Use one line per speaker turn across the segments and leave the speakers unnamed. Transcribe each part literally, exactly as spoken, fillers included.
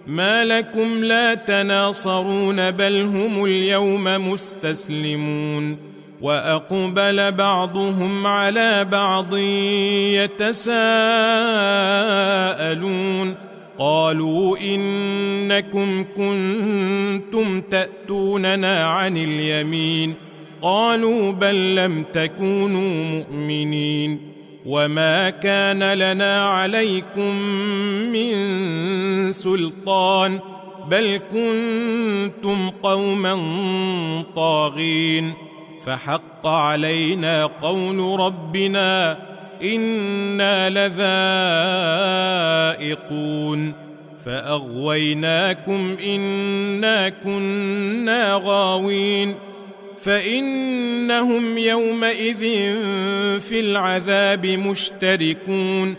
ما لكم لا تناصرون بل هم اليوم مستسلمون وأقبل بعضهم على بعض يتساءلون قالوا إنكم كنتم تأتوننا عن اليمين قالوا بل لم تكونوا مؤمنين وما كان لنا عليكم من سلطان بل كنتم قوما طاغين فحق علينا قول ربنا إنا لذائقون فأغويناكم إنا كنا غاوين فإنهم يومئذ في العذاب مشتركون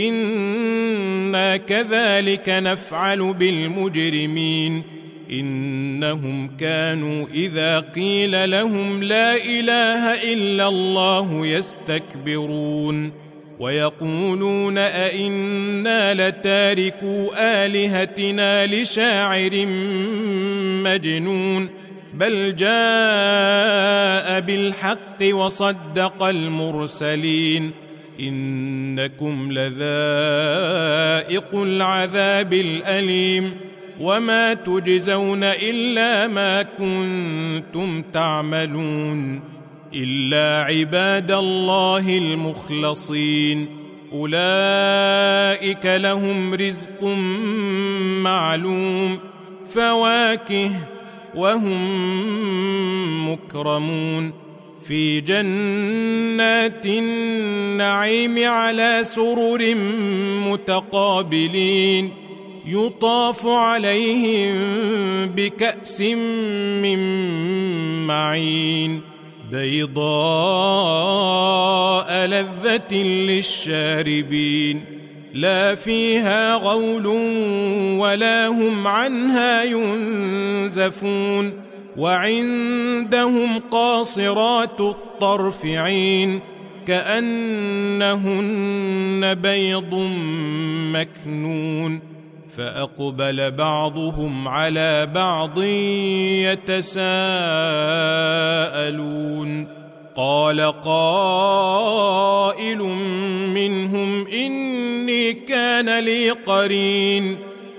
إنا كذلك نفعل بالمجرمين إنهم كانوا إذا قيل لهم لا إله إلا الله يستكبرون ويقولون أئنا لتاركو آلهتنا لشاعر مجنون بل جاء بالحق وصدق المرسلين إنكم لذائق العذاب الأليم وما تجزون إلا ما كنتم تعملون إلا عباد الله المخلصين أولئك لهم رزق معلوم فواكه وهم مكرمون في جنات النعيم على سرر متقابلين يطاف عليهم بكأس من معين بيضاء لذة للشاربين لا فيها غول ولا هم عنها ينزفون وعندهم قاصرات الطرف عين كأنهن بيض مكنون فأقبل بعضهم على بعض يتساءلون قال قائل منهم إني كان لي قرين